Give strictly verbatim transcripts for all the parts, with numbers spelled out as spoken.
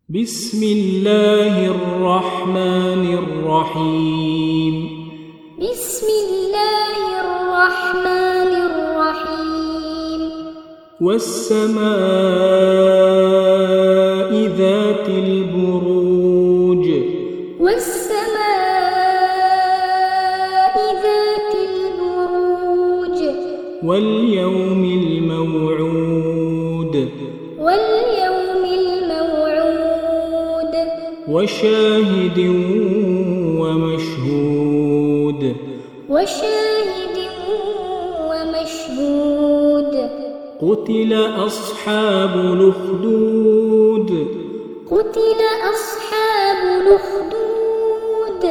بسم الله الرحمن الرحيم بسم الله الرحمن الرحيم والسماء ذات البروج والسماء ذات البروج واليوم الموعود واليوم الموعود وشاهد ومشهود وشاهد ومشهود قتل أصحاب الأخدود قتل أصحاب الأخدود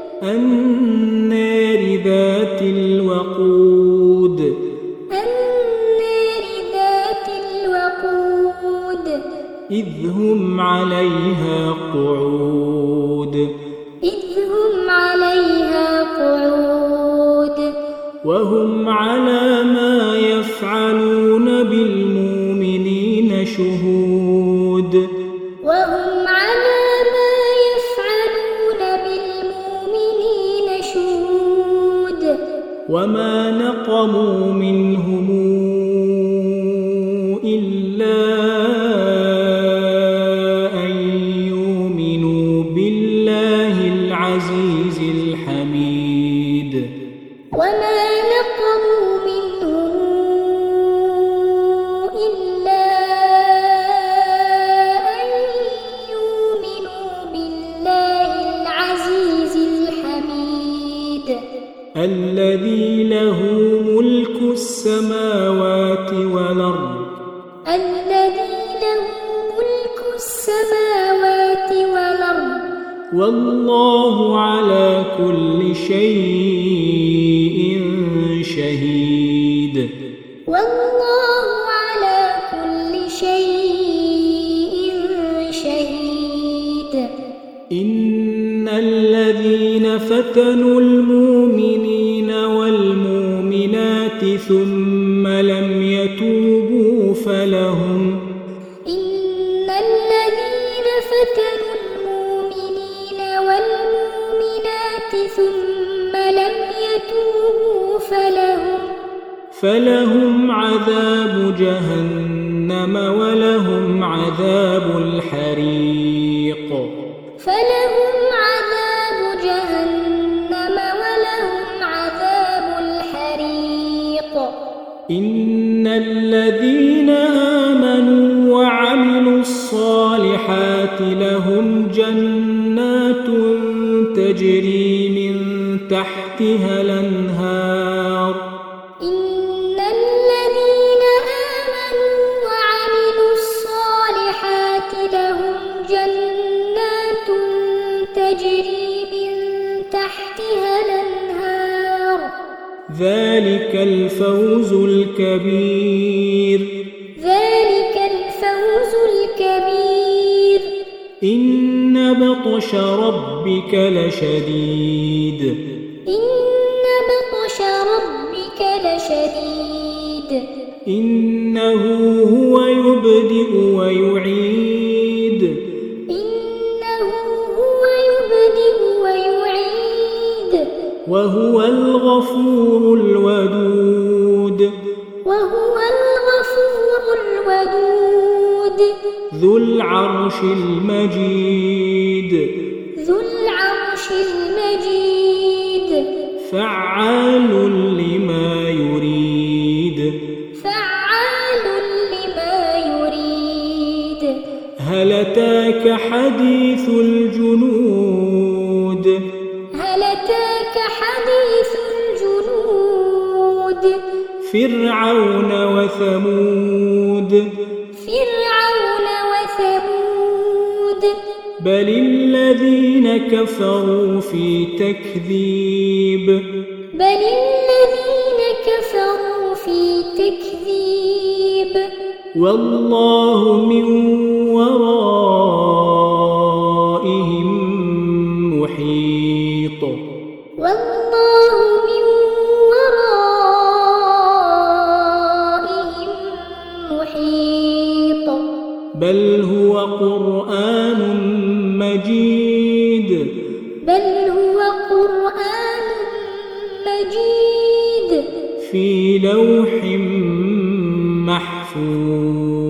النار ذات الوقود النار ذات الوقود إذ هم عليها قعود إذ هم عليها قعود وهم على ما يفعلون بالمؤمنين شهود وهم على ما يفعلون بالمؤمنين شهود وما نقموا منهم إلا أن يؤمنوا بالله العزيز الحميد وما نقموا منهم إلا أن يؤمنوا بالله العزيز الحميد الذي له ملك السماوات والأرض الذي له ملك السماوات والأرض والله على كل شيء شهيد والله على كل شيء شهيد إن الذين فتنوا المؤمنين والمؤمنات ثم لم يتوبوا فلهم إن الذين فتنوا المؤمنين والمؤمنات ثم لم يتوبوا فلهم فلهم عذاب جهنم ولهم عذاب الحريق فلهم عذاب جهنم ولهم عذاب الحريق إن الذين آمنوا وعملوا الصالحات لهم جنات تجري من تحتها الأنهار إن الذين آمنوا وعملوا الصالحات لهم جنات تجري من تحتها الأنهار ذلك الفوز الكبير ذلك الفوز الكبير إن بطش ربك لشديد إن بطش ربك لشديد إنه هو يبدئ ويعيد إنه هو يبدئ ويعيد وهو الغفور الودود وهو الغفور الودود ذو العرش المجيد ذو العرش المجيد فعال لما يريد فعال لما يريد هل أتاك حديث الجنود هل أتاك حديث الجنود فرعون وثمود فرعون وثمود بل الذين كفروا في تكذيب بل الذين كفروا في تكذيب والله من ورائهم محيط والله من ورائهم محيط بل هو قرآن مجيد بل هو قرآن مجيد في لوح محفوظ